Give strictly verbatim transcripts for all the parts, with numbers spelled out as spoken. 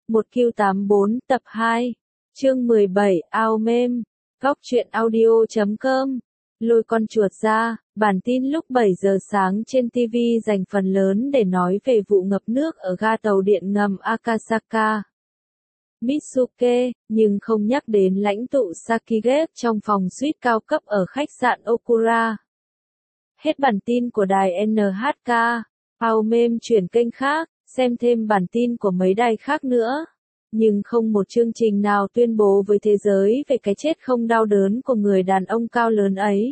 một Q tám mươi bốn tập hai, chương mười bảy, ao mêm, góc truyện audio chấm com. Lôi con chuột ra, bản tin lúc bảy giờ sáng trên ti vi dành phần lớn để nói về vụ ngập nước ở ga tàu điện ngầm Akasaka, Mitsuke, nhưng không nhắc đến lãnh tụ Sakigate trong phòng suite cao cấp ở khách sạn Okura. Hết bản tin của đài en hát ca, ao mêm chuyển kênh khác, xem thêm bản tin của mấy đài khác nữa. Nhưng không một chương trình nào tuyên bố với thế giới về cái chết không đau đớn của người đàn ông cao lớn ấy.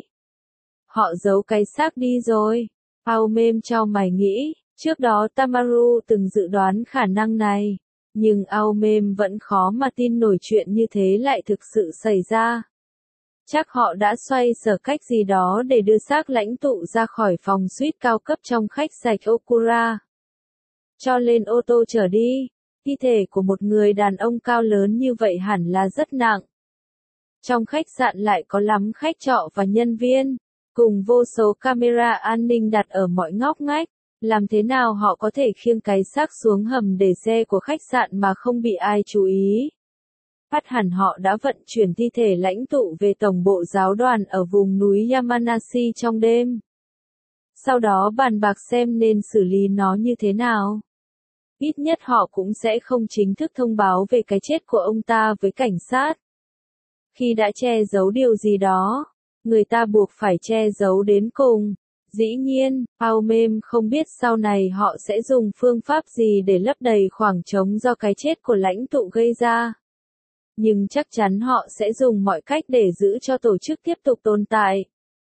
Họ giấu cái xác đi rồi. Ao mêm cho mày nghĩ, trước đó Tamaru từng dự đoán khả năng này. Nhưng ao mêm vẫn khó mà tin nổi chuyện như thế lại thực sự xảy ra. Chắc họ đã xoay sở cách gì đó để đưa xác lãnh tụ ra khỏi phòng suite cao cấp trong khách sạn Okura. Cho lên ô tô chở đi. Thi thể của một người đàn ông cao lớn như vậy hẳn là rất nặng. Trong khách sạn lại có lắm khách trọ và nhân viên, cùng vô số camera an ninh đặt ở mọi ngóc ngách. Làm thế nào họ có thể khiêng cái xác xuống hầm để xe của khách sạn mà không bị ai chú ý? Phát hẳn họ đã vận chuyển thi thể lãnh tụ về tổng bộ giáo đoàn ở vùng núi Yamanashi trong đêm. Sau đó bàn bạc xem nên xử lý nó như thế nào. Ít nhất họ cũng sẽ không chính thức thông báo về cái chết của ông ta với cảnh sát. Khi đã che giấu điều gì đó, người ta buộc phải che giấu đến cùng. Dĩ nhiên, ao mêm không biết sau này họ sẽ dùng phương pháp gì để lấp đầy khoảng trống do cái chết của lãnh tụ gây ra. Nhưng chắc chắn họ sẽ dùng mọi cách để giữ cho tổ chức tiếp tục tồn tại.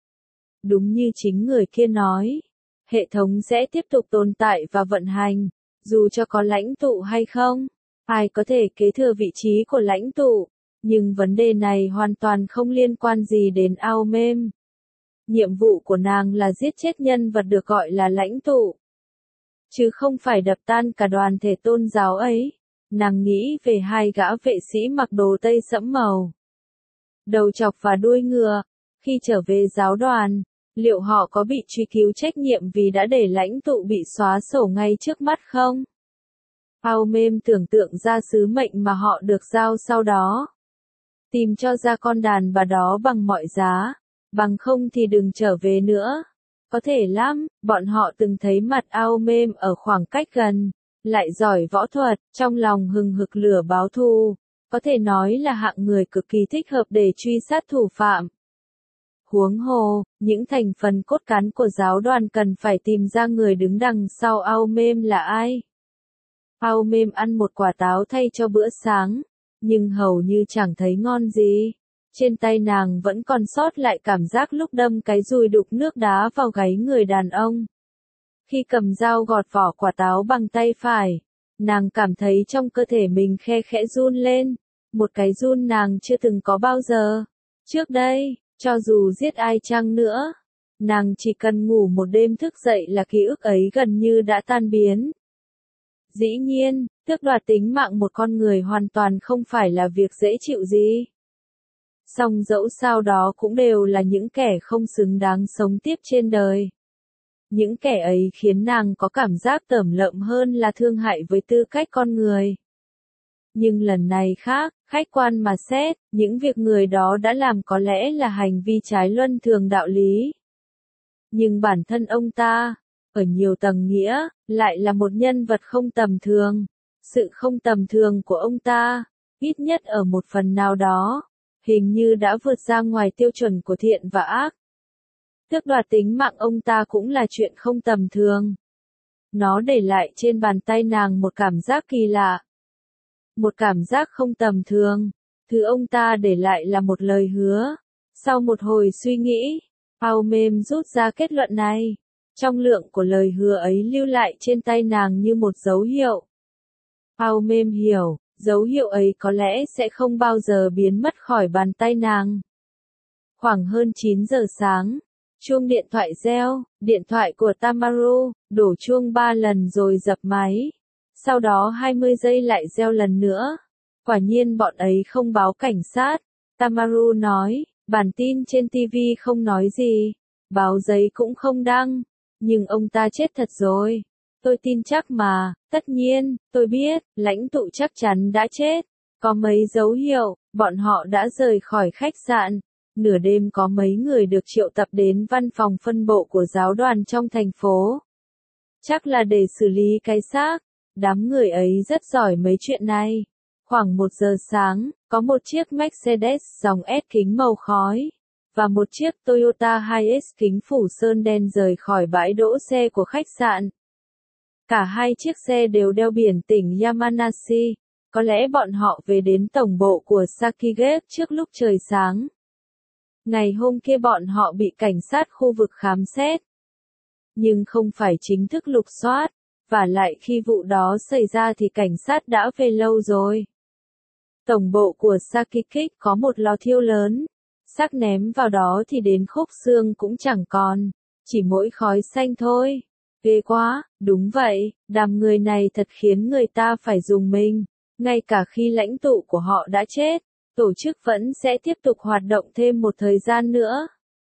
Đúng như chính người kia nói, hệ thống sẽ tiếp tục tồn tại và vận hành, dù cho có lãnh tụ hay không. Ai có thể kế thừa vị trí của lãnh tụ, nhưng vấn đề này hoàn toàn không liên quan gì đến ao mêm. Nhiệm vụ của nàng là giết chết nhân vật được gọi là lãnh tụ, chứ không phải đập tan cả đoàn thể tôn giáo ấy. Nàng nghĩ về hai gã vệ sĩ mặc đồ tây sẫm màu, đầu chọc và đuôi ngựa. Khi trở về giáo đoàn, liệu họ có bị truy cứu trách nhiệm vì đã để lãnh tụ bị xóa sổ ngay trước mắt không? Ao mêm tưởng tượng ra sứ mệnh mà họ được giao sau đó. Tìm cho ra con đàn bà đó bằng mọi giá, bằng không thì đừng trở về nữa. Có thể lắm, bọn họ từng thấy mặt ao mêm ở khoảng cách gần, lại giỏi võ thuật, trong lòng hừng hực lửa báo thù. Có thể nói là hạng người cực kỳ thích hợp để truy sát thủ phạm. Huống hồ, những thành phần cốt cán của giáo đoàn cần phải tìm ra người đứng đằng sau ao mêm là ai. Ao mêm ăn một quả táo thay cho bữa sáng, nhưng hầu như chẳng thấy ngon gì. Trên tay nàng vẫn còn sót lại cảm giác lúc đâm cái dùi đục nước đá vào gáy người đàn ông. Khi cầm dao gọt vỏ quả táo bằng tay phải, nàng cảm thấy trong cơ thể mình khe khẽ run lên. Một cái run nàng chưa từng có bao giờ. Trước đây, cho dù giết ai chăng nữa, nàng chỉ cần ngủ một đêm thức dậy là ký ức ấy gần như đã tan biến. Dĩ nhiên, tước đoạt tính mạng một con người hoàn toàn không phải là việc dễ chịu gì. Song dẫu sao đó cũng đều là những kẻ không xứng đáng sống tiếp trên đời. Những kẻ ấy khiến nàng có cảm giác tởm lợm hơn là thương hại với tư cách con người. Nhưng lần này khác, khách quan mà xét, những việc người đó đã làm có lẽ là hành vi trái luân thường đạo lý. Nhưng bản thân ông ta, ở nhiều tầng nghĩa, lại là một nhân vật không tầm thường. Sự không tầm thường của ông ta, ít nhất ở một phần nào đó, hình như đã vượt ra ngoài tiêu chuẩn của thiện và ác. Tước đoạt tính mạng ông ta cũng là chuyện không tầm thường. Nó để lại trên bàn tay nàng một cảm giác kỳ lạ. Một cảm giác không tầm thường. Thứ ông ta để lại là một lời hứa. Sau một hồi suy nghĩ, ao mêm rút ra kết luận này. Trong lượng của lời hứa ấy lưu lại trên tay nàng như một dấu hiệu. Ao mêm hiểu, dấu hiệu ấy có lẽ sẽ không bao giờ biến mất khỏi bàn tay nàng. Khoảng hơn chín giờ sáng, chuông điện thoại reo, điện thoại của Tamaru, đổ chuông ba lần rồi dập máy. Sau đó hai mươi giây lại reo lần nữa. Quả nhiên bọn ấy không báo cảnh sát. Tamaru nói, bản tin trên ti vi không nói gì, báo giấy cũng không đăng. Nhưng ông ta chết thật rồi. Tôi tin chắc mà, tất nhiên, tôi biết, lãnh tụ chắc chắn đã chết. Có mấy dấu hiệu, bọn họ đã rời khỏi khách sạn. Nửa đêm có mấy người được triệu tập đến văn phòng phân bộ của giáo đoàn trong thành phố. Chắc là để xử lý cái xác. Đám người ấy rất giỏi mấy chuyện này. Khoảng một giờ sáng, có một chiếc Mercedes dòng S kính màu khói và một chiếc Toyota Hiace kính phủ sơn đen rời khỏi bãi đỗ xe của khách sạn. Cả hai chiếc xe đều đeo biển tỉnh Yamanashi. Có lẽ bọn họ về đến tổng bộ của Sakigate trước lúc trời sáng. Ngày hôm kia bọn họ bị cảnh sát khu vực khám xét. Nhưng không phải chính thức lục soát. Và lại khi vụ đó xảy ra thì cảnh sát đã về lâu rồi. Tổng bộ của Sakigate có một lò thiêu lớn. Xác ném vào đó thì đến khúc xương cũng chẳng còn. Chỉ mỗi khói xanh thôi. Ghê quá, đúng vậy, đám người này thật khiến người ta phải rùng mình. Ngay cả khi lãnh tụ của họ đã chết, tổ chức vẫn sẽ tiếp tục hoạt động thêm một thời gian nữa.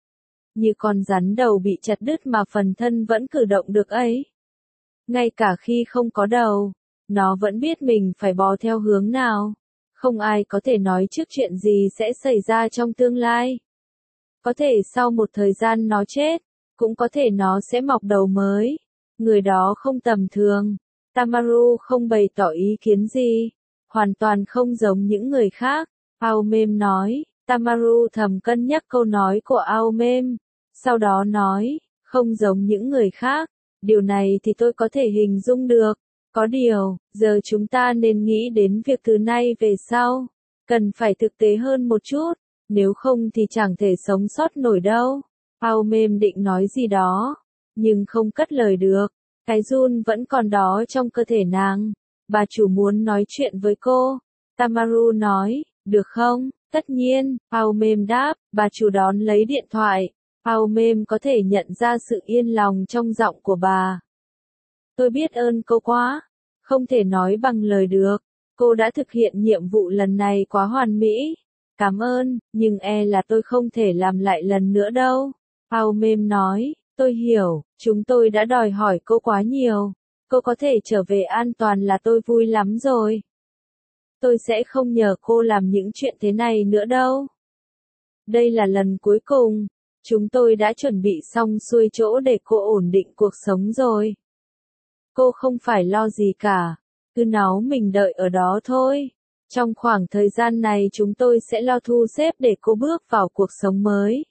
Như con rắn đầu bị chặt đứt mà phần thân vẫn cử động được ấy. Ngay cả khi không có đầu, nó vẫn biết mình phải bò theo hướng nào. Không ai có thể nói trước chuyện gì sẽ xảy ra trong tương lai. Có thể sau một thời gian nó chết, cũng có thể nó sẽ mọc đầu mới. Người đó không tầm thường. Tamaru không bày tỏ ý kiến gì. Hoàn toàn không giống những người khác. Aomem nói. Tamaru thầm cân nhắc câu nói của Aomem. Sau đó nói, không giống những người khác. Điều này thì tôi có thể hình dung được. Có điều, giờ chúng ta nên nghĩ đến việc từ nay về sau. Cần phải thực tế hơn một chút. Nếu không thì chẳng thể sống sót nổi đâu. Aomem định nói gì đó, nhưng không cất lời được. Cái run vẫn còn đó trong cơ thể nàng. Bà chủ muốn nói chuyện với cô. Tamaru nói, được không? Tất nhiên, Aomem đáp. Bà chủ đón lấy điện thoại. Aomem có thể nhận ra sự yên lòng trong giọng của bà. Tôi biết ơn cô quá. Không thể nói bằng lời được. Cô đã thực hiện nhiệm vụ lần này quá hoàn mỹ. Cảm ơn, nhưng e là tôi không thể làm lại lần nữa đâu. Aomem nói, tôi hiểu, chúng tôi đã đòi hỏi cô quá nhiều. Cô có thể trở về an toàn là tôi vui lắm rồi. Tôi sẽ không nhờ cô làm những chuyện thế này nữa đâu. Đây là lần cuối cùng. Chúng tôi đã chuẩn bị xong xuôi chỗ để cô ổn định cuộc sống rồi. Cô không phải lo gì cả. Cứ náu mình đợi ở đó thôi. Trong khoảng thời gian này chúng tôi sẽ lo thu xếp để cô bước vào cuộc sống mới.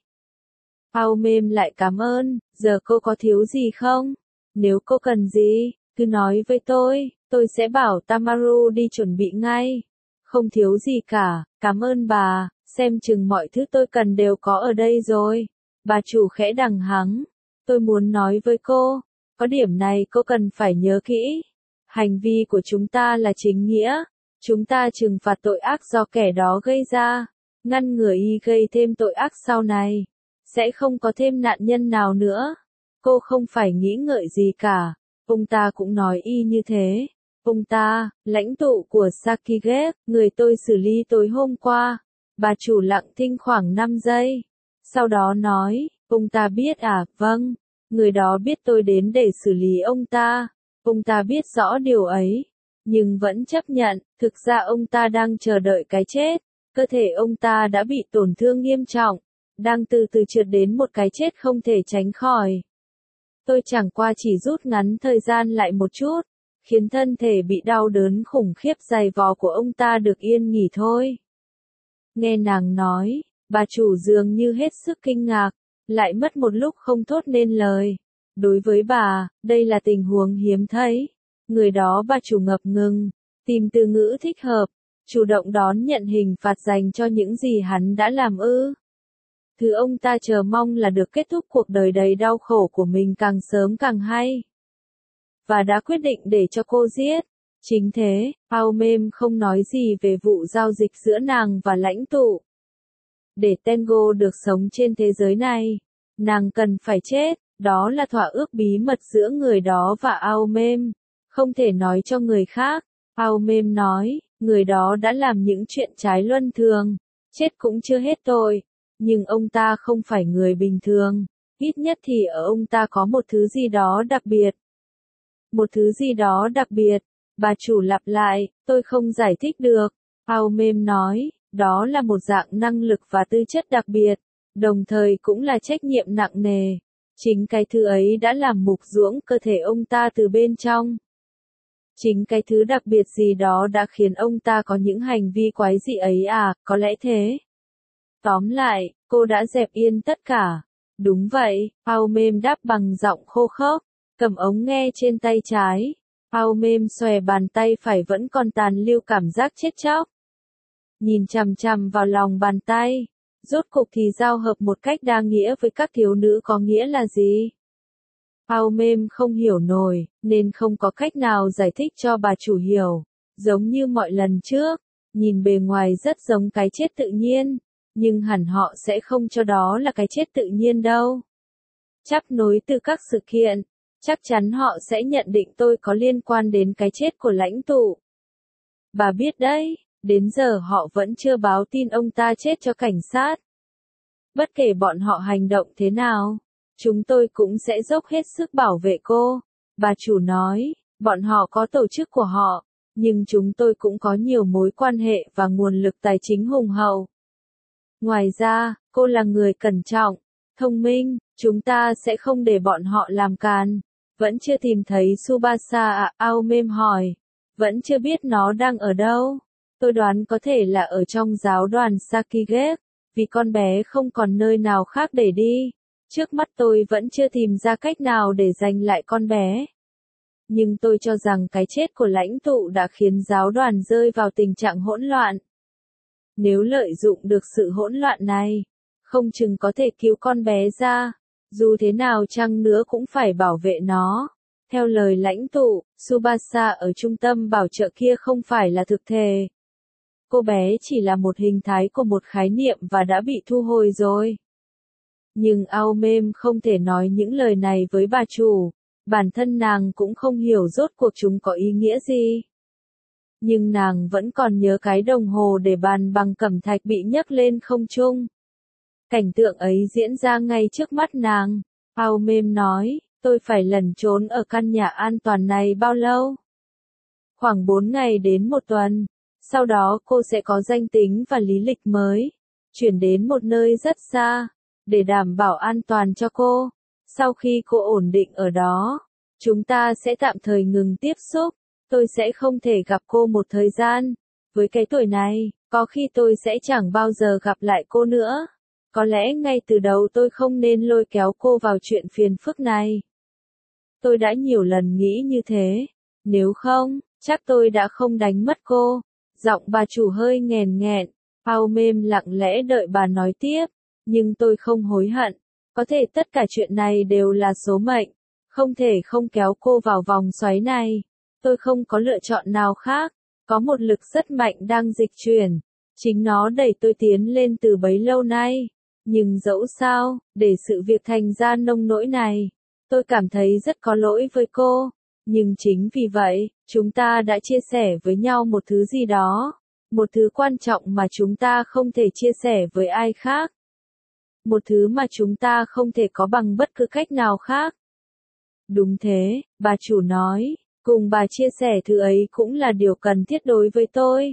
Aomem lại cảm ơn, giờ cô có thiếu gì không? Nếu cô cần gì, cứ nói với tôi, tôi sẽ bảo Tamaru đi chuẩn bị ngay. Không thiếu gì cả, cảm ơn bà, xem chừng mọi thứ tôi cần đều có ở đây rồi. Bà chủ khẽ đằng hắng, tôi muốn nói với cô, có điểm này cô cần phải nhớ kỹ. Hành vi của chúng ta là chính nghĩa. Chúng ta trừng phạt tội ác do kẻ đó gây ra, ngăn ngừa y gây thêm tội ác sau này. Sẽ không có thêm nạn nhân nào nữa. Cô không phải nghĩ ngợi gì cả. Ông ta cũng nói y như thế. Ông ta, lãnh tụ của Sakigate, người tôi xử lý tối hôm qua. Bà chủ lặng thinh khoảng năm giây. Sau đó nói, ông ta biết à, vâng. Người đó biết tôi đến để xử lý ông ta. Ông ta biết rõ điều ấy. Nhưng vẫn chấp nhận, thực ra ông ta đang chờ đợi cái chết. Cơ thể ông ta đã bị tổn thương nghiêm trọng. Đang từ từ trượt đến một cái chết không thể tránh khỏi. Tôi chẳng qua chỉ rút ngắn thời gian lại một chút, khiến thân thể bị đau đớn khủng khiếp dày vò của ông ta được yên nghỉ thôi. Nghe nàng nói, bà chủ dường như hết sức kinh ngạc, lại mất một lúc không thốt nên lời. Đối với bà, đây là tình huống hiếm thấy. Người đó bà chủ ngập ngừng, tìm từ ngữ thích hợp, chủ động đón nhận hình phạt dành cho những gì hắn đã làm ư. Thứ ông ta chờ mong là được kết thúc cuộc đời đầy đau khổ của mình càng sớm càng hay. Và đã quyết định để cho cô giết. Chính thế, Aomem không nói gì về vụ giao dịch giữa nàng và lãnh tụ. Để Tengo được sống trên thế giới này, nàng cần phải chết, đó là thỏa ước bí mật giữa người đó và Aomem. Không thể nói cho người khác. Aomem nói, người đó đã làm những chuyện trái luân thường. Chết cũng chưa hết tội. Nhưng ông ta không phải người bình thường. Ít nhất thì ở ông ta có một thứ gì đó đặc biệt. Một thứ gì đó đặc biệt. Bà chủ lặp lại, tôi không giải thích được. Ao Mêm nói, đó là một dạng năng lực và tư chất đặc biệt, đồng thời cũng là trách nhiệm nặng nề. Chính cái thứ ấy đã làm mục ruỗng cơ thể ông ta từ bên trong. Chính cái thứ đặc biệt gì đó đã khiến ông ta có những hành vi quái dị ấy à, có lẽ thế. Tóm lại, cô đã dẹp yên tất cả. Đúng vậy, Ao Mêm đáp bằng giọng khô khốc, cầm ống nghe trên tay trái. Ao Mêm xòe bàn tay phải vẫn còn tàn lưu cảm giác chết chóc. Nhìn chằm chằm vào lòng bàn tay. Rốt cục thì giao hợp một cách đa nghĩa với các thiếu nữ có nghĩa là gì? Ao Mêm không hiểu nổi, nên không có cách nào giải thích cho bà chủ hiểu. Giống như mọi lần trước, nhìn bề ngoài rất giống cái chết tự nhiên, nhưng hẳn họ sẽ không cho đó là cái chết tự nhiên đâu. Chấp nối từ các sự kiện, chắc chắn họ sẽ nhận định tôi có liên quan đến cái chết của lãnh tụ. Bà biết đấy, đến giờ họ vẫn chưa báo tin ông ta chết cho cảnh sát. Bất kể bọn họ hành động thế nào, chúng tôi cũng sẽ dốc hết sức bảo vệ cô. Bà chủ nói, bọn họ có tổ chức của họ, nhưng chúng tôi cũng có nhiều mối quan hệ và nguồn lực tài chính hùng hậu. Ngoài ra, cô là người cẩn trọng, thông minh, chúng ta sẽ không để bọn họ làm càn. Vẫn chưa tìm thấy Tsubasa à? Ao Mêm hỏi. Vẫn chưa biết nó đang ở đâu. Tôi đoán có thể là ở trong giáo đoàn Sakigake, vì con bé không còn nơi nào khác để đi. Trước mắt tôi vẫn chưa tìm ra cách nào để giành lại con bé. Nhưng tôi cho rằng cái chết của lãnh tụ đã khiến giáo đoàn rơi vào tình trạng hỗn loạn. Nếu lợi dụng được sự hỗn loạn này, không chừng có thể cứu con bé ra. Dù thế nào chăng nữa cũng phải bảo vệ nó. Theo lời lãnh tụ, Tsubasa ở trung tâm bảo trợ kia không phải là thực thể. Cô bé chỉ là một hình thái của một khái niệm và đã bị thu hồi rồi. Nhưng Ao Mêm không thể nói những lời này với bà chủ. Bản thân nàng cũng không hiểu rốt cuộc chúng có ý nghĩa gì. Nhưng nàng vẫn còn nhớ cái đồng hồ để bàn bằng cẩm thạch bị nhấc lên không trung. Cảnh tượng ấy diễn ra ngay trước mắt nàng. Ao Mêm nói, tôi phải lẩn trốn ở căn nhà an toàn này bao lâu? Khoảng bốn ngày đến một tuần. Sau đó cô sẽ có danh tính và lý lịch mới. Chuyển đến một nơi rất xa, để đảm bảo an toàn cho cô. Sau khi cô ổn định ở đó, chúng ta sẽ tạm thời ngừng tiếp xúc. Tôi sẽ không thể gặp cô một thời gian. Với cái tuổi này, có khi tôi sẽ chẳng bao giờ gặp lại cô nữa. Có lẽ ngay từ đầu tôi không nên lôi kéo cô vào chuyện phiền phức này. Tôi đã nhiều lần nghĩ như thế. Nếu không, chắc tôi đã không đánh mất cô. Giọng bà chủ hơi nghèn nghẹn. Ao Mêm lặng lẽ đợi bà nói tiếp. Nhưng tôi không hối hận. Có thể tất cả chuyện này đều là số mệnh. Không thể không kéo cô vào vòng xoáy này. Tôi không có lựa chọn nào khác. Có một lực rất mạnh đang dịch chuyển. Chính nó đẩy tôi tiến lên từ bấy lâu nay. Nhưng dẫu sao, để sự việc thành ra nông nỗi này, tôi cảm thấy rất có lỗi với cô. Nhưng chính vì vậy, chúng ta đã chia sẻ với nhau một thứ gì đó. Một thứ quan trọng mà chúng ta không thể chia sẻ với ai khác. Một thứ mà chúng ta không thể có bằng bất cứ cách nào khác. Đúng thế, bà chủ nói, cùng bà chia sẻ thứ ấy cũng là điều cần thiết đối với tôi.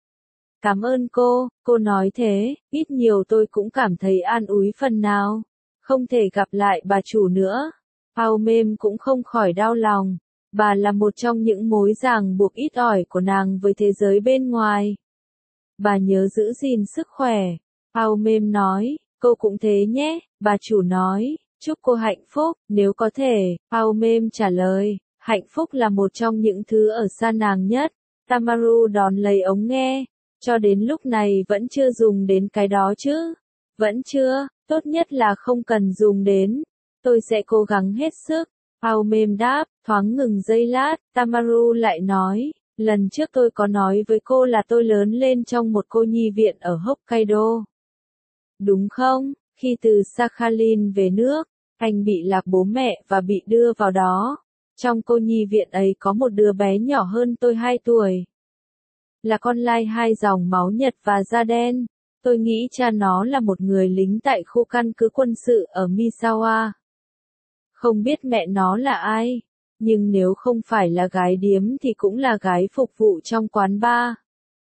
Cảm ơn cô, cô nói thế, ít nhiều tôi cũng cảm thấy an ủi phần nào. Không thể gặp lại bà chủ nữa. Ao Mêm cũng không khỏi đau lòng. Bà là một trong những mối ràng buộc ít ỏi của nàng với thế giới bên ngoài. Bà nhớ giữ gìn sức khỏe. Ao Mêm nói, cô cũng thế nhé, bà chủ nói, chúc cô hạnh phúc, nếu có thể. Ao Mêm trả lời, hạnh phúc là một trong những thứ ở xa nàng nhất. Tamaru đón lấy ống nghe. Cho đến lúc này vẫn chưa dùng đến cái đó chứ. Vẫn chưa, tốt nhất là không cần dùng đến. Tôi sẽ cố gắng hết sức. Ao Mêm đáp, thoáng ngừng giây lát, Tamaru lại nói, lần trước tôi có nói với cô là tôi lớn lên trong một cô nhi viện ở Hokkaido. Đúng không? Khi từ Sakhalin về nước, anh bị lạc bố mẹ và bị đưa vào đó. Trong cô nhi viện ấy có một đứa bé nhỏ hơn tôi hai tuổi. Là con lai hai dòng máu Nhật và da đen. Tôi nghĩ cha nó là một người lính tại khu căn cứ quân sự ở Misawa. Không biết mẹ nó là ai. nhưng nếu không phải là gái điếm thì cũng là gái phục vụ trong quán bar.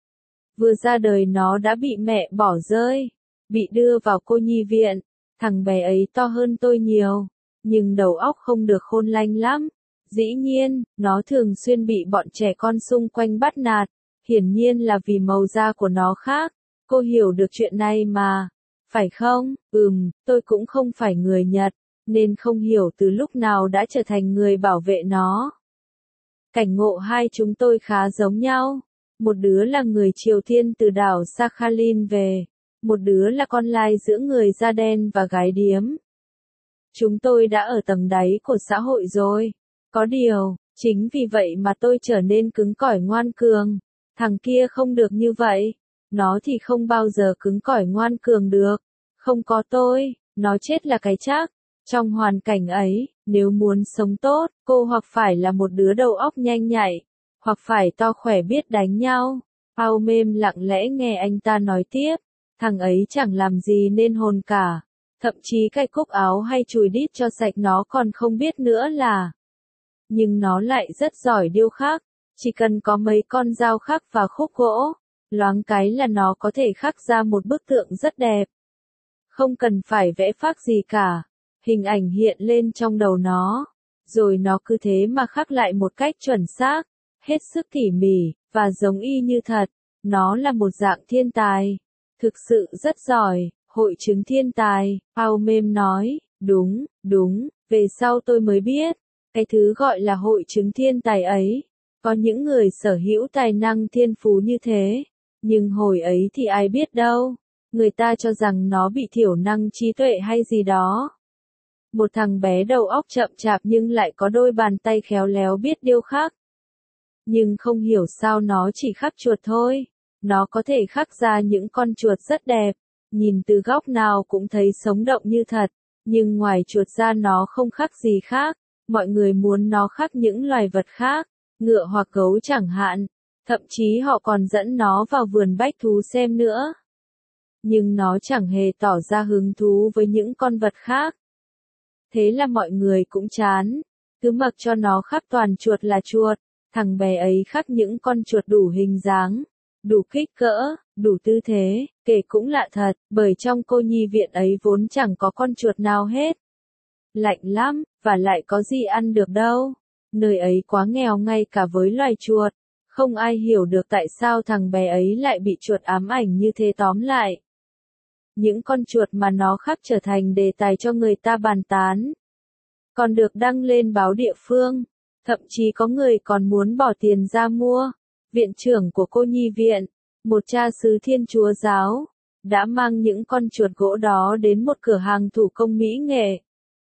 Vừa ra đời nó đã bị mẹ bỏ rơi, bị đưa vào cô nhi viện. Thằng bé ấy to hơn tôi nhiều, nhưng đầu óc không được khôn lanh lắm. Dĩ nhiên, nó thường xuyên bị bọn trẻ con xung quanh bắt nạt, hiển nhiên là vì màu da của nó khác. Cô hiểu được chuyện này mà, phải không? Ừm, tôi cũng không phải người Nhật, nên không hiểu từ lúc nào đã trở thành người bảo vệ nó. Cảnh ngộ hai chúng tôi khá giống nhau. Một đứa là người Triều Tiên từ đảo Sakhalin về, một đứa là con lai giữa người da đen và gái điếm. Chúng tôi đã ở tầng đáy của xã hội rồi. Có điều, chính vì vậy mà tôi trở nên cứng cỏi ngoan cường. Thằng kia không được như vậy. Nó thì không bao giờ cứng cỏi ngoan cường được. Không có tôi, nó chết là cái chắc. Trong hoàn cảnh ấy, nếu muốn sống tốt, cô hoặc phải là một đứa đầu óc nhanh nhạy, hoặc phải to khỏe biết đánh nhau. Ao mêm lặng lẽ nghe anh ta nói tiếp. Thằng ấy chẳng làm gì nên hồn cả. Thậm chí cái cúc áo hay chùi đít cho sạch nó còn không biết nữa là. Nhưng nó lại rất giỏi điêu khắc. Chỉ cần có mấy con dao khắc và khúc gỗ, loáng cái là nó có thể khắc ra một bức tượng rất đẹp. Không cần phải vẽ phác gì cả. Hình ảnh hiện lên trong đầu nó. Rồi nó cứ thế mà khắc lại một cách chuẩn xác, hết sức tỉ mỉ, và giống y như thật. Nó là một dạng thiên tài. Thực sự rất giỏi, hội chứng thiên tài, Ao mêm nói. Đúng, đúng, về sau tôi mới biết. Cái thứ gọi là hội chứng thiên tài ấy. Có những người sở hữu tài năng thiên phú như thế. Nhưng hồi ấy thì ai biết đâu. Người ta cho rằng nó bị thiểu năng trí tuệ hay gì đó. Một thằng bé đầu óc chậm chạp nhưng lại có đôi bàn tay khéo léo biết điêu khắc. Nhưng không hiểu sao nó chỉ khắc chuột thôi. Nó có thể khắc ra những con chuột rất đẹp. Nhìn từ góc nào cũng thấy sống động như thật. Nhưng ngoài chuột ra nó không khắc gì khác. Mọi người muốn nó khắc những loài vật khác, ngựa hoặc gấu chẳng hạn. Thậm chí họ còn dẫn nó vào vườn bách thú xem nữa. Nhưng nó chẳng hề tỏ ra hứng thú với những con vật khác. Thế là mọi người cũng chán. Cứ mặc cho nó khắc toàn chuột là chuột. Thằng bé ấy khắc những con chuột đủ hình dáng, đủ kích cỡ, đủ tư thế. Kể cũng lạ thật, bởi trong cô nhi viện ấy vốn chẳng có con chuột nào hết. Lạnh lắm, và lại có gì ăn được đâu. Nơi ấy quá nghèo ngay cả với loài chuột. Không ai hiểu được tại sao thằng bé ấy lại bị chuột ám ảnh như thế. Tóm lại, những con chuột mà nó khắc trở thành đề tài cho người ta bàn tán. Còn được đăng lên báo địa phương. Thậm chí có người còn muốn bỏ tiền ra mua. Viện trưởng của cô nhi viện, một cha xứ Thiên Chúa giáo, đã mang những con chuột gỗ đó đến một cửa hàng thủ công mỹ nghệ.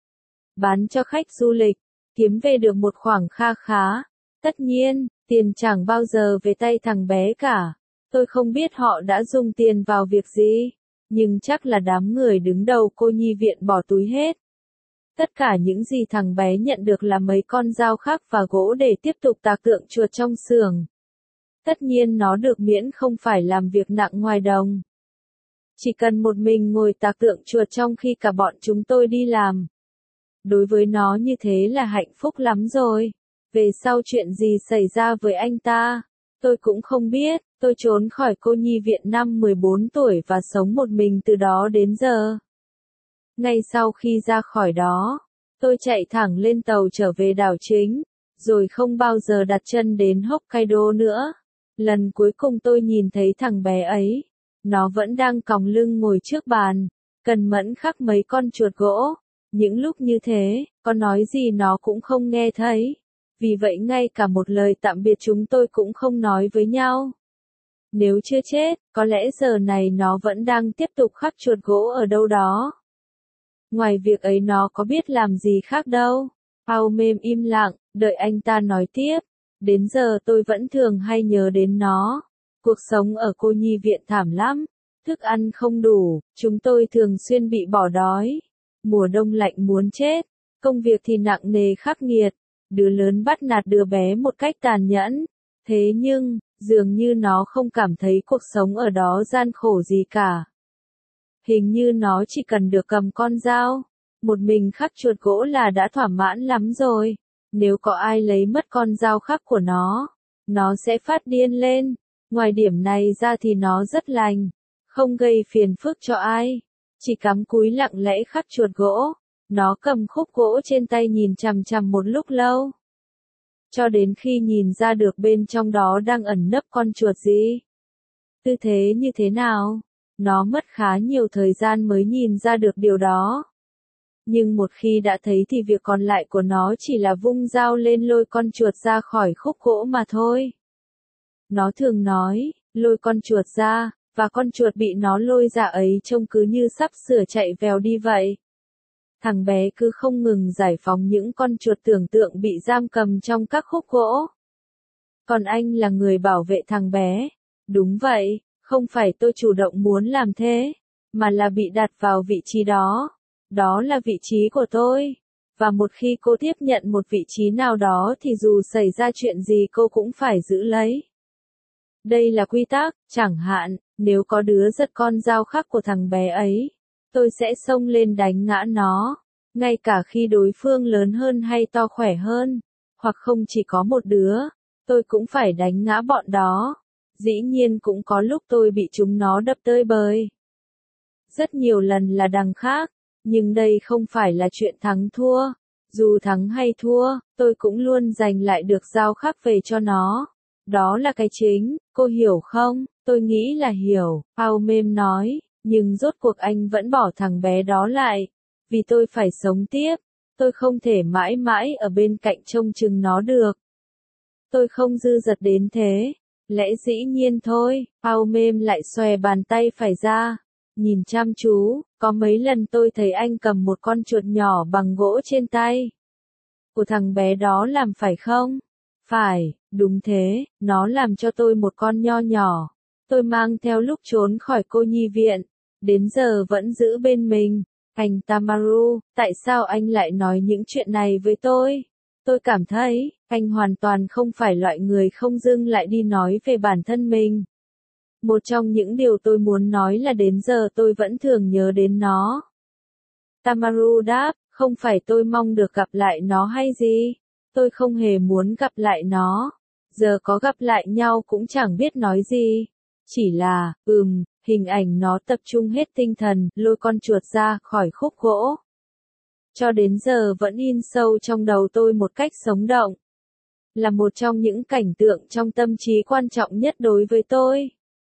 Bán cho khách du lịch, kiếm về được một khoản kha khá. Tất nhiên, tiền chẳng bao giờ về tay thằng bé cả. Tôi không biết họ đã dùng tiền vào việc gì, nhưng chắc là đám người đứng đầu cô nhi viện bỏ túi hết. Tất cả những gì thằng bé nhận được là mấy con dao khắc và gỗ để tiếp tục tạc tượng chuột trong xưởng. Tất nhiên nó được miễn không phải làm việc nặng ngoài đồng. Chỉ cần một mình ngồi tạc tượng chuột trong khi cả bọn chúng tôi đi làm. Đối với nó như thế là hạnh phúc lắm rồi. Về sau chuyện gì xảy ra với anh ta, tôi cũng không biết. Tôi trốn khỏi cô nhi viện năm mười bốn tuổi và sống một mình từ đó đến giờ. Ngay sau khi ra khỏi đó, tôi chạy thẳng lên tàu trở về đảo chính, rồi không bao giờ đặt chân đến Hokkaido nữa. Lần cuối cùng tôi nhìn thấy thằng bé ấy, nó vẫn đang còng lưng ngồi trước bàn, cần mẫn khắc mấy con chuột gỗ. Những lúc như thế, có nói gì nó cũng không nghe thấy. Vì vậy ngay cả một lời tạm biệt chúng tôi cũng không nói với nhau. Nếu chưa chết, có lẽ giờ này nó vẫn đang tiếp tục khắc chuột gỗ ở đâu đó. Ngoài việc ấy nó có biết làm gì khác đâu. Ao mêm im lặng, đợi anh ta nói tiếp. Đến giờ tôi vẫn thường hay nhớ đến nó. Cuộc sống ở cô nhi viện thảm lắm. Thức ăn không đủ, chúng tôi thường xuyên bị bỏ đói. Mùa đông lạnh muốn chết. Công việc thì nặng nề khắc nghiệt. Đứa lớn bắt nạt đứa bé một cách tàn nhẫn. Thế nhưng, dường như nó không cảm thấy cuộc sống ở đó gian khổ gì cả. Hình như nó chỉ cần được cầm con dao, một mình khắc chuột gỗ là đã thỏa mãn lắm rồi. Nếu có ai lấy mất con dao khắc của nó, nó sẽ phát điên lên. Ngoài điểm này ra thì nó rất lành, không gây phiền phức cho ai, chỉ cắm cúi lặng lẽ khắc chuột gỗ. Nó cầm khúc gỗ trên tay nhìn chằm chằm một lúc lâu, cho đến khi nhìn ra được bên trong đó đang ẩn nấp con chuột gì. Tư thế như thế nào? Nó mất khá nhiều thời gian mới nhìn ra được điều đó. Nhưng một khi đã thấy thì việc còn lại của nó chỉ là vung dao lên lôi con chuột ra khỏi khúc gỗ mà thôi. Nó thường nói, lôi con chuột ra, và con chuột bị nó lôi ra ấy trông cứ như sắp sửa chạy vèo đi vậy. Thằng bé cứ không ngừng giải phóng những con chuột tưởng tượng bị giam cầm trong các khúc gỗ. Còn anh là người bảo vệ thằng bé. Đúng vậy, không phải tôi chủ động muốn làm thế, mà là bị đặt vào vị trí đó. Đó là vị trí của tôi. Và một khi cô tiếp nhận một vị trí nào đó thì dù xảy ra chuyện gì cô cũng phải giữ lấy. Đây là quy tắc, chẳng hạn, nếu có đứa giật con dao khắc của thằng bé ấy, tôi sẽ xông lên đánh ngã nó, ngay cả khi đối phương lớn hơn hay to khỏe hơn, hoặc không chỉ có một đứa, tôi cũng phải đánh ngã bọn đó. Dĩ nhiên cũng có lúc tôi bị chúng nó đập tơi bời. Rất nhiều lần là đằng khác, nhưng đây không phải là chuyện thắng thua. Dù thắng hay thua, tôi cũng luôn giành lại được dao khắc về cho nó. Đó là cái chính, cô hiểu không? Tôi nghĩ là hiểu, Ao Mêm nói, nhưng rốt cuộc anh vẫn bỏ thằng bé đó lại. Vì tôi phải sống tiếp, tôi không thể mãi mãi ở bên cạnh trông chừng nó được. Tôi không dư dật đến thế. Lẽ dĩ nhiên thôi, Ao Mêm lại xòe bàn tay phải ra. Nhìn chăm chú, có mấy lần tôi thấy anh cầm một con chuột nhỏ bằng gỗ trên tay. Của thằng bé đó làm phải không? Phải, đúng thế, nó làm cho tôi một con nho nhỏ. Tôi mang theo lúc trốn khỏi cô nhi viện, đến giờ vẫn giữ bên mình. Anh Tamaru, tại sao anh lại nói những chuyện này với tôi? Tôi cảm thấy, anh hoàn toàn không phải loại người không dưng lại đi nói về bản thân mình. Một trong những điều tôi muốn nói là đến giờ tôi vẫn thường nhớ đến nó. Tamaru đáp, không phải tôi mong được gặp lại nó hay gì. Tôi không hề muốn gặp lại nó. Giờ có gặp lại nhau cũng chẳng biết nói gì. Chỉ là, ừm, hình ảnh nó tập trung hết tinh thần, lôi con chuột ra khỏi khúc gỗ. Cho đến giờ vẫn in sâu trong đầu tôi một cách sống động. Là một trong những cảnh tượng trong tâm trí quan trọng nhất đối với tôi.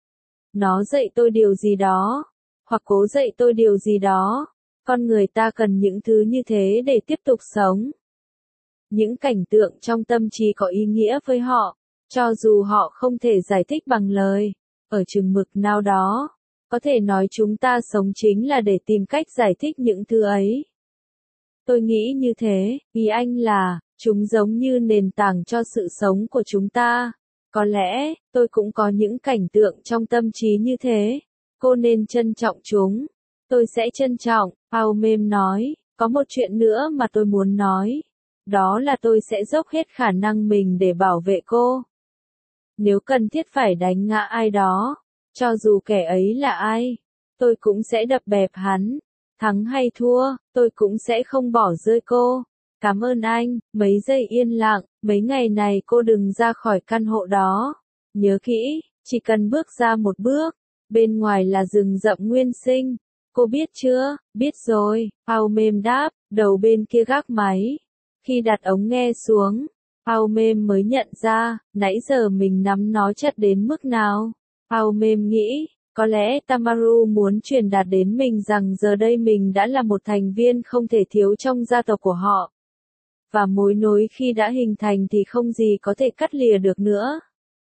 Nó dạy tôi điều gì đó, hoặc cố dạy tôi điều gì đó. Con người ta cần những thứ như thế để tiếp tục sống. Những cảnh tượng trong tâm trí có ý nghĩa với họ, cho dù họ không thể giải thích bằng lời. Ở chừng mực nào đó, có thể nói chúng ta sống chính là để tìm cách giải thích những thứ ấy. Tôi nghĩ như thế, ý anh là, chúng giống như nền tảng cho sự sống của chúng ta. Có lẽ, tôi cũng có những cảnh tượng trong tâm trí như thế. Cô nên trân trọng chúng. Tôi sẽ trân trọng, Ao Mêm nói, có một chuyện nữa mà tôi muốn nói. Đó là tôi sẽ dốc hết khả năng mình để bảo vệ cô. Nếu cần thiết phải đánh ngã ai đó, cho dù kẻ ấy là ai, tôi cũng sẽ đập bẹp hắn. Thắng hay thua, tôi cũng sẽ không bỏ rơi cô. Cảm ơn anh, mấy giây yên lặng, mấy ngày này cô đừng ra khỏi căn hộ đó. Nhớ kỹ, chỉ cần bước ra một bước, bên ngoài là rừng rậm nguyên sinh. Cô biết chưa? Biết rồi, Ao Mêm đáp, đầu bên kia gác máy. Khi đặt ống nghe xuống, Ao Mêm mới nhận ra, nãy giờ mình nắm nó chặt đến mức nào. Ao Mêm nghĩ, có lẽ Tamaru muốn truyền đạt đến mình rằng giờ đây mình đã là một thành viên không thể thiếu trong gia tộc của họ. Và mối nối khi đã hình thành thì không gì có thể cắt lìa được nữa.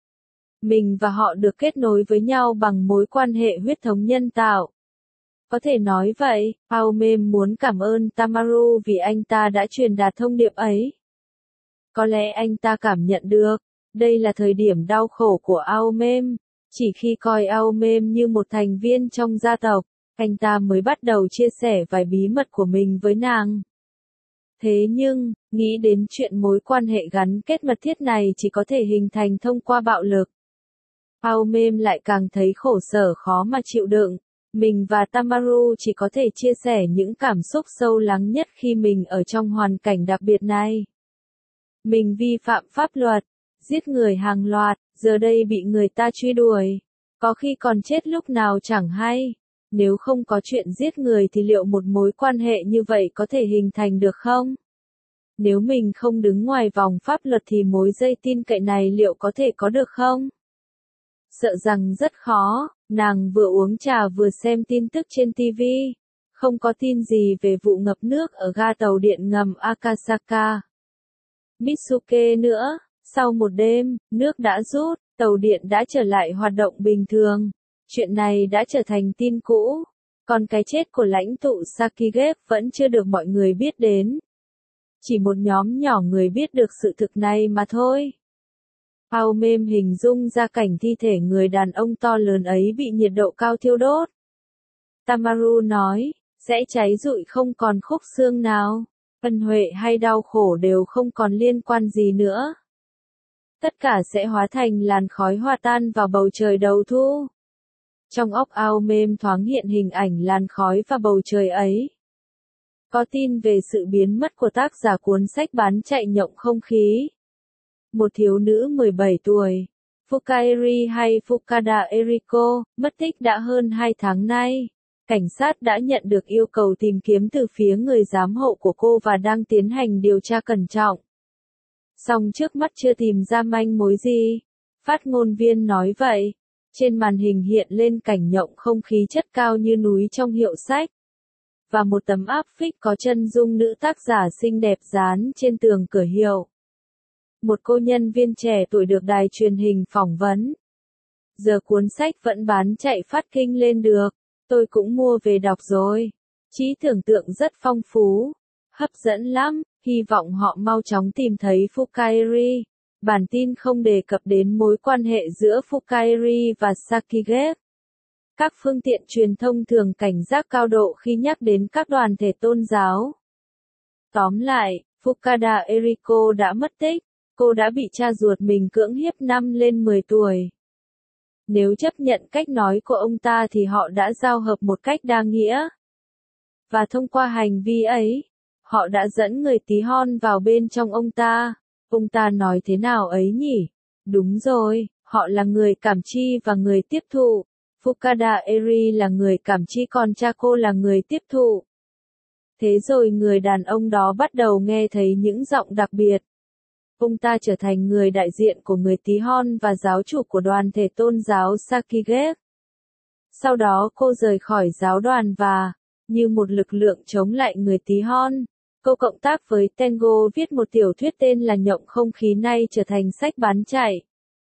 Mình và họ được kết nối với nhau bằng mối quan hệ huyết thống nhân tạo. Có thể nói vậy, Ao Mêm muốn cảm ơn Tamaru vì anh ta đã truyền đạt thông điệp ấy. Có lẽ anh ta cảm nhận được, đây là thời điểm đau khổ của Ao Mêm. Chỉ khi coi Ao Mêm như một thành viên trong gia tộc, anh ta mới bắt đầu chia sẻ vài bí mật của mình với nàng. Thế nhưng, nghĩ đến chuyện mối quan hệ gắn kết mật thiết này chỉ có thể hình thành thông qua bạo lực. Ao Mêm lại càng thấy khổ sở khó mà chịu đựng. Mình và Tamaru chỉ có thể chia sẻ những cảm xúc sâu lắng nhất khi mình ở trong hoàn cảnh đặc biệt này. Mình vi phạm pháp luật, giết người hàng loạt, giờ đây bị người ta truy đuổi. Có khi còn chết lúc nào chẳng hay. Nếu không có chuyện giết người thì liệu một mối quan hệ như vậy có thể hình thành được không? Nếu mình không đứng ngoài vòng pháp luật thì mối dây tin cậy này liệu có thể có được không? Sợ rằng rất khó, nàng vừa uống trà vừa xem tin tức trên ti vi. Không có tin gì về vụ ngập nước ở ga tàu điện ngầm Akasaka Mitsuke nữa. Sau một đêm, nước đã rút, tàu điện đã trở lại hoạt động bình thường. Chuyện này đã trở thành tin cũ. Còn cái chết của lãnh tụ Sakigake vẫn chưa được mọi người biết đến. Chỉ một nhóm nhỏ người biết được sự thực này mà thôi. Aomem hình dung ra cảnh thi thể người đàn ông to lớn ấy bị nhiệt độ cao thiêu đốt. Tamaru nói, sẽ cháy rụi không còn khúc xương nào. Ân huệ hay đau khổ đều không còn liên quan gì nữa. Tất cả sẽ hóa thành làn khói hòa tan vào bầu trời đầu thu. Trong óc Aomem thoáng hiện hình ảnh làn khói và bầu trời ấy. Có tin về sự biến mất của tác giả cuốn sách bán chạy nhộng không khí. Một thiếu nữ mười bảy tuổi, Fukaeri hay Fukada Eriko, mất tích đã hơn hai tháng nay. Cảnh sát đã nhận được yêu cầu tìm kiếm từ phía người giám hộ của cô và đang tiến hành điều tra cẩn trọng. Song trước mắt chưa tìm ra manh mối gì. Phát ngôn viên nói vậy. Trên màn hình hiện lên cảnh nhộng không khí chất cao như núi trong hiệu sách. Và một tấm áp phích có chân dung nữ tác giả xinh đẹp dán trên tường cửa hiệu. Một cô nhân viên trẻ tuổi được đài truyền hình phỏng vấn. Giờ cuốn sách vẫn bán chạy phát kinh lên được. Tôi cũng mua về đọc rồi. Trí tưởng tượng rất phong phú. Hấp dẫn lắm. Hy vọng họ mau chóng tìm thấy Fukaeri. Bản tin không đề cập đến mối quan hệ giữa Fukaeri và Sakigake. Các phương tiện truyền thông thường cảnh giác cao độ khi nhắc đến các đoàn thể tôn giáo. Tóm lại, Fukada Eriko đã mất tích. Cô đã bị cha ruột mình cưỡng hiếp năm lên mười tuổi. Nếu chấp nhận cách nói của ông ta thì họ đã giao hợp một cách đa nghĩa. Và thông qua hành vi ấy, họ đã dẫn người tí hon vào bên trong ông ta. Ông ta nói thế nào ấy nhỉ? Đúng rồi, họ là người cảm chi và người tiếp thụ. Fukada Eri là người cảm chi còn cha cô là người tiếp thụ. Thế rồi người đàn ông đó bắt đầu nghe thấy những giọng đặc biệt. Ông ta trở thành người đại diện của người tí hon và giáo chủ của đoàn thể tôn giáo Sakigake. Sau đó cô rời khỏi giáo đoàn và, như một lực lượng chống lại người tí hon, cô cộng tác với Tengo viết một tiểu thuyết tên là Nhộng không khí nay trở thành sách bán chạy.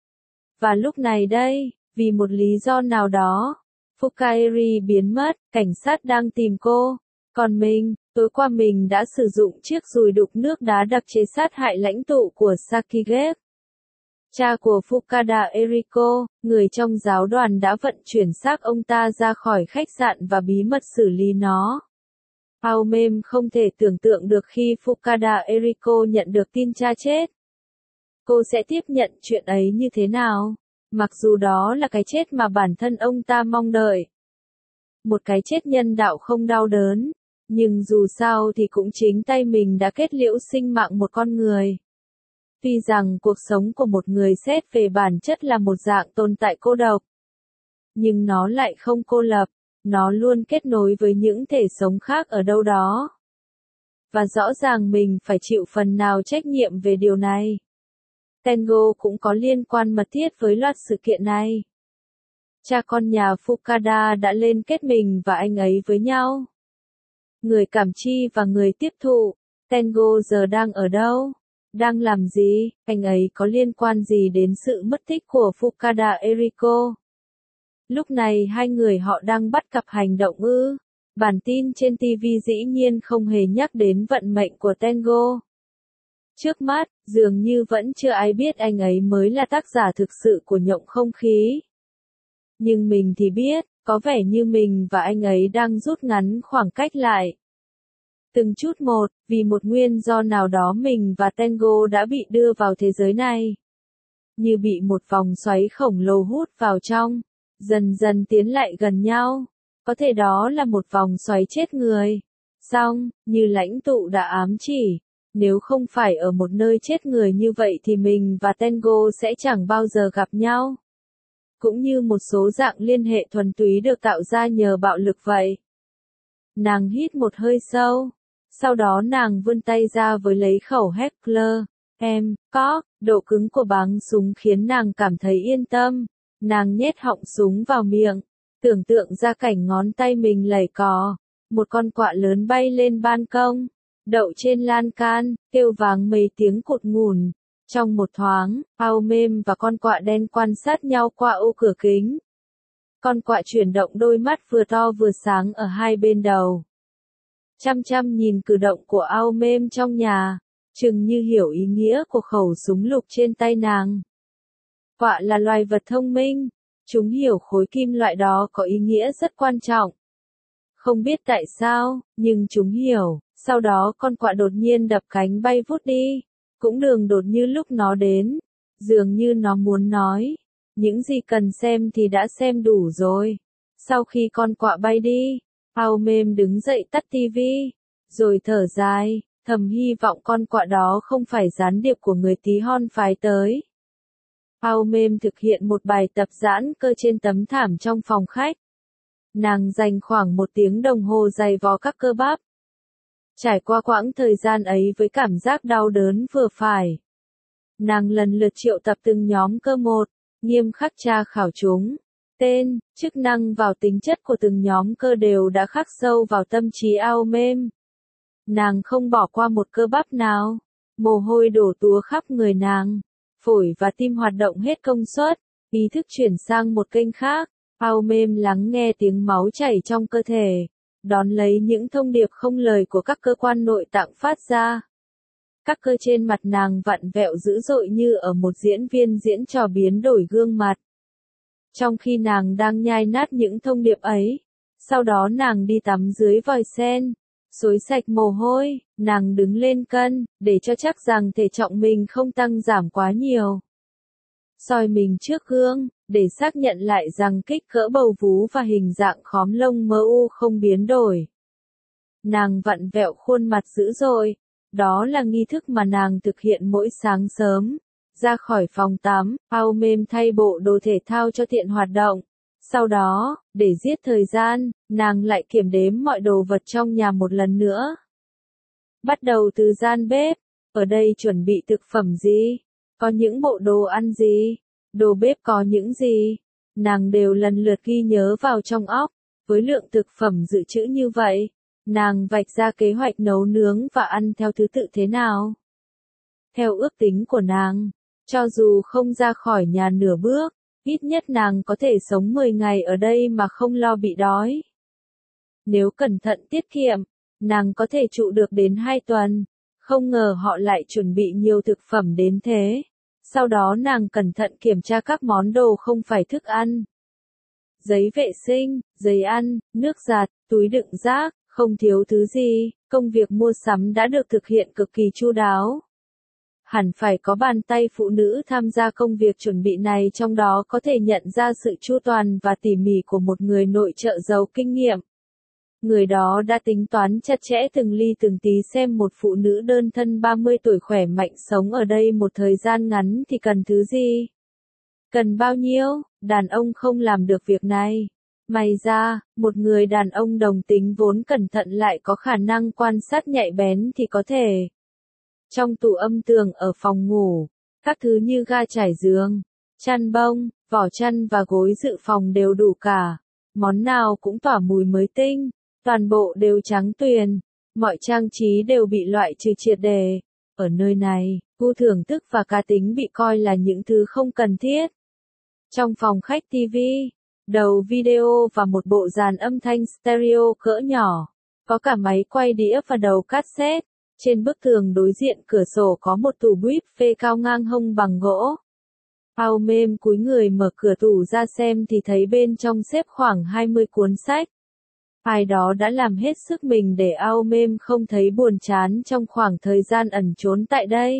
Và lúc này đây, vì một lý do nào đó, Fukaeri biến mất, cảnh sát đang tìm cô. Còn mình, tối qua mình đã sử dụng chiếc dùi đục nước đá đặc chế sát hại lãnh tụ của Sakigake. Cha của Fukada Eriko, người trong giáo đoàn đã vận chuyển xác ông ta ra khỏi khách sạn và bí mật xử lý nó. Aomem không thể tưởng tượng được khi Fukada Eriko nhận được tin cha chết. Cô sẽ tiếp nhận chuyện ấy như thế nào? Mặc dù đó là cái chết mà bản thân ông ta mong đợi. Một cái chết nhân đạo không đau đớn. Nhưng dù sao thì cũng chính tay mình đã kết liễu sinh mạng một con người. Tuy rằng cuộc sống của một người xét về bản chất là một dạng tồn tại cô độc. Nhưng nó lại không cô lập. Nó luôn kết nối với những thể sống khác ở đâu đó. Và rõ ràng mình phải chịu phần nào trách nhiệm về điều này. Tengo cũng có liên quan mật thiết với loạt sự kiện này. Cha con nhà Fukada đã liên kết mình và anh ấy với nhau. Người cảm chi và người tiếp thụ, Tengo giờ đang ở đâu? Đang làm gì? Anh ấy có liên quan gì đến sự mất tích của Fukada Eriko? Lúc này hai người họ đang bắt cặp hành động ư? Bản tin trên ti vi dĩ nhiên không hề nhắc đến vận mệnh của Tengo. Trước mắt, dường như vẫn chưa ai biết anh ấy mới là tác giả thực sự của Nhộng không khí. Nhưng mình thì biết, có vẻ như mình và anh ấy đang rút ngắn khoảng cách lại. Từng chút một, vì một nguyên do nào đó mình và Tengo đã bị đưa vào thế giới này. Như bị một vòng xoáy khổng lồ hút vào trong, dần dần tiến lại gần nhau. Có thể đó là một vòng xoáy chết người. Xong, như lãnh tụ đã ám chỉ, Nếu không phải ở một nơi chết người như vậy thì mình và Tengo sẽ chẳng bao giờ gặp nhau. Cũng như một số dạng liên hệ thuần túy được tạo ra nhờ bạo lực vậy. Nàng hít một hơi sâu. Sau đó nàng vươn tay ra với lấy khẩu Heckler. Em, có, độ cứng của báng súng khiến nàng cảm thấy yên tâm. Nàng nhét họng súng vào miệng. Tưởng tượng ra cảnh ngón tay mình lẩy cò. Một con quạ lớn bay lên ban công. Đậu trên lan can, kêu vàng mấy tiếng cụt ngủn. Trong một thoáng, Aomem và con quạ đen quan sát nhau qua ô cửa kính. Con quạ chuyển động đôi mắt vừa to vừa sáng ở hai bên đầu. Chăm chăm nhìn cử động của Aomem trong nhà, chừng như hiểu ý nghĩa của khẩu súng lục trên tay nàng. Quạ là loài vật thông minh, chúng hiểu khối kim loại đó có ý nghĩa rất quan trọng. Không biết tại sao, nhưng chúng hiểu, sau đó con quạ đột nhiên đập cánh bay vút đi, cũng đường đột như lúc nó đến, dường như nó muốn nói, những gì cần xem thì đã xem đủ rồi. Sau khi con quạ bay đi, Aomem đứng dậy tắt tivi, rồi thở dài, thầm hy vọng con quạ đó không phải gián điệp của người tí hon phái tới. Aomem thực hiện một bài tập giãn cơ trên tấm thảm trong phòng khách. Nàng dành khoảng một tiếng đồng hồ giày vò các cơ bắp. Trải qua quãng thời gian ấy với cảm giác đau đớn vừa phải. Nàng lần lượt triệu tập từng nhóm cơ một, nghiêm khắc tra khảo chúng. Tên, chức năng vào tính chất của từng nhóm cơ đều đã khắc sâu vào tâm trí Aomem. Nàng không bỏ qua một cơ bắp nào. Mồ hôi đổ túa khắp người nàng. Phổi và tim hoạt động hết công suất. Ý thức chuyển sang một kênh khác. Aomem lắng nghe tiếng máu chảy trong cơ thể. Đón lấy những thông điệp không lời của các cơ quan nội tạng phát ra. Các cơ trên mặt nàng vặn vẹo dữ dội như ở một diễn viên diễn trò biến đổi gương mặt. Trong khi nàng đang nhai nát những thông điệp ấy, sau đó nàng đi tắm dưới vòi sen, xối sạch mồ hôi, nàng đứng lên cân, để cho chắc rằng thể trọng mình không tăng giảm quá nhiều. Soi mình trước gương, để xác nhận lại rằng kích cỡ bầu vú và hình dạng khóm lông mờ u không biến đổi. Nàng vặn vẹo khuôn mặt dữ dội, đó là nghi thức mà nàng thực hiện mỗi sáng sớm. Ra khỏi phòng tắm, Aomem thay bộ đồ thể thao cho tiện hoạt động. Sau đó, để giết thời gian, nàng lại kiểm đếm mọi đồ vật trong nhà một lần nữa. Bắt đầu từ gian bếp, ở đây chuẩn bị thực phẩm gì? Có những bộ đồ ăn gì? Đồ bếp có những gì? Nàng đều lần lượt ghi nhớ vào trong óc, với lượng thực phẩm dự trữ như vậy. Nàng vạch ra kế hoạch nấu nướng và ăn theo thứ tự thế nào? Theo ước tính của nàng, cho dù không ra khỏi nhà nửa bước, ít nhất nàng có thể sống mười ngày ở đây mà không lo bị đói. Nếu cẩn thận tiết kiệm, nàng có thể trụ được đến hai tuần. Không ngờ họ lại chuẩn bị nhiều thực phẩm đến thế. Sau đó nàng cẩn thận kiểm tra các món đồ không phải thức ăn. Giấy vệ sinh, giấy ăn, nước giặt, túi đựng rác, không thiếu thứ gì. Công việc mua sắm đã được thực hiện cực kỳ chu đáo. Hẳn phải có bàn tay phụ nữ tham gia công việc chuẩn bị này, trong đó có thể nhận ra sự chu toàn và tỉ mỉ của một người nội trợ giàu kinh nghiệm. Người đó đã tính toán chặt chẽ từng ly từng tí xem một phụ nữ đơn thân ba mươi tuổi khỏe mạnh sống ở đây một thời gian ngắn thì cần thứ gì. Cần bao nhiêu, đàn ông không làm được việc này. May ra, một người đàn ông đồng tính vốn cẩn thận lại có khả năng quan sát nhạy bén thì có thể. Trong tủ âm tường ở phòng ngủ, các thứ như ga trải giường, chăn bông, vỏ chăn và gối dự phòng đều đủ cả. Món nào cũng tỏa mùi mới tinh, toàn bộ đều trắng tuyền, mọi trang trí đều bị loại trừ triệt đề. Ở nơi này, gu thưởng thức và cá tính bị coi là những thứ không cần thiết. Trong phòng khách ti vi, đầu video và một bộ dàn âm thanh stereo cỡ nhỏ, có cả máy quay đĩa và đầu cassette. Trên bức tường đối diện cửa sổ có một tủ buffet cao ngang hông bằng gỗ. Aomem cúi người mở cửa tủ ra xem thì thấy bên trong xếp khoảng hai mươi cuốn sách. Ai đó đã làm hết sức mình để Aomem không thấy buồn chán trong khoảng thời gian ẩn trốn tại đây.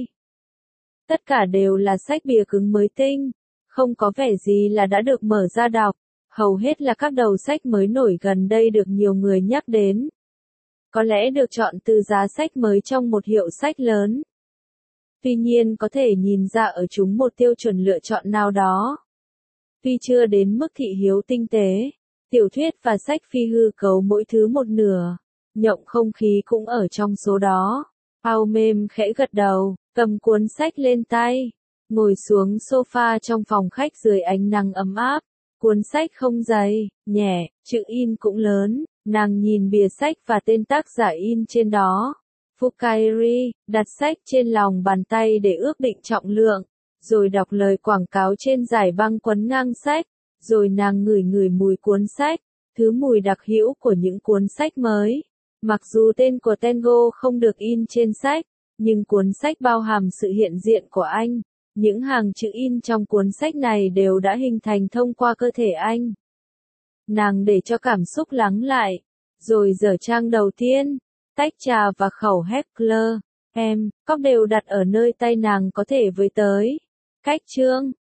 Tất cả đều là sách bìa cứng mới tinh, không có vẻ gì là đã được mở ra đọc, hầu hết là các đầu sách mới nổi gần đây được nhiều người nhắc đến. có lẽ được chọn từ giá sách mới trong một hiệu sách lớn. Tuy nhiên có thể nhìn ra ở chúng một tiêu chuẩn lựa chọn nào đó. Tuy chưa đến mức thị hiếu tinh tế, tiểu thuyết và sách phi hư cấu mỗi thứ một nửa, nhộng không khí cũng ở trong số đó. Ao mềm khẽ gật đầu, cầm cuốn sách lên tay, ngồi xuống sofa trong phòng khách dưới ánh nắng ấm áp. Cuốn sách không dày, nhẹ, chữ in cũng lớn, nàng nhìn bìa sách và tên tác giả in trên đó. Fukairi, đặt sách trên lòng bàn tay để ước định trọng lượng, rồi đọc lời quảng cáo trên giải băng quấn ngang sách, rồi nàng ngửi ngửi mùi cuốn sách, thứ mùi đặc hữu của những cuốn sách mới. Mặc dù tên của Tengo không được in trên sách, nhưng cuốn sách bao hàm sự hiện diện của anh. Những hàng chữ in trong cuốn sách này đều đã hình thành thông qua cơ thể anh. Nàng để cho cảm xúc lắng lại, rồi dở trang đầu tiên, tách trà và khẩu Heckler, em, cốc đều đặt ở nơi tay nàng có thể với tới. Cách chương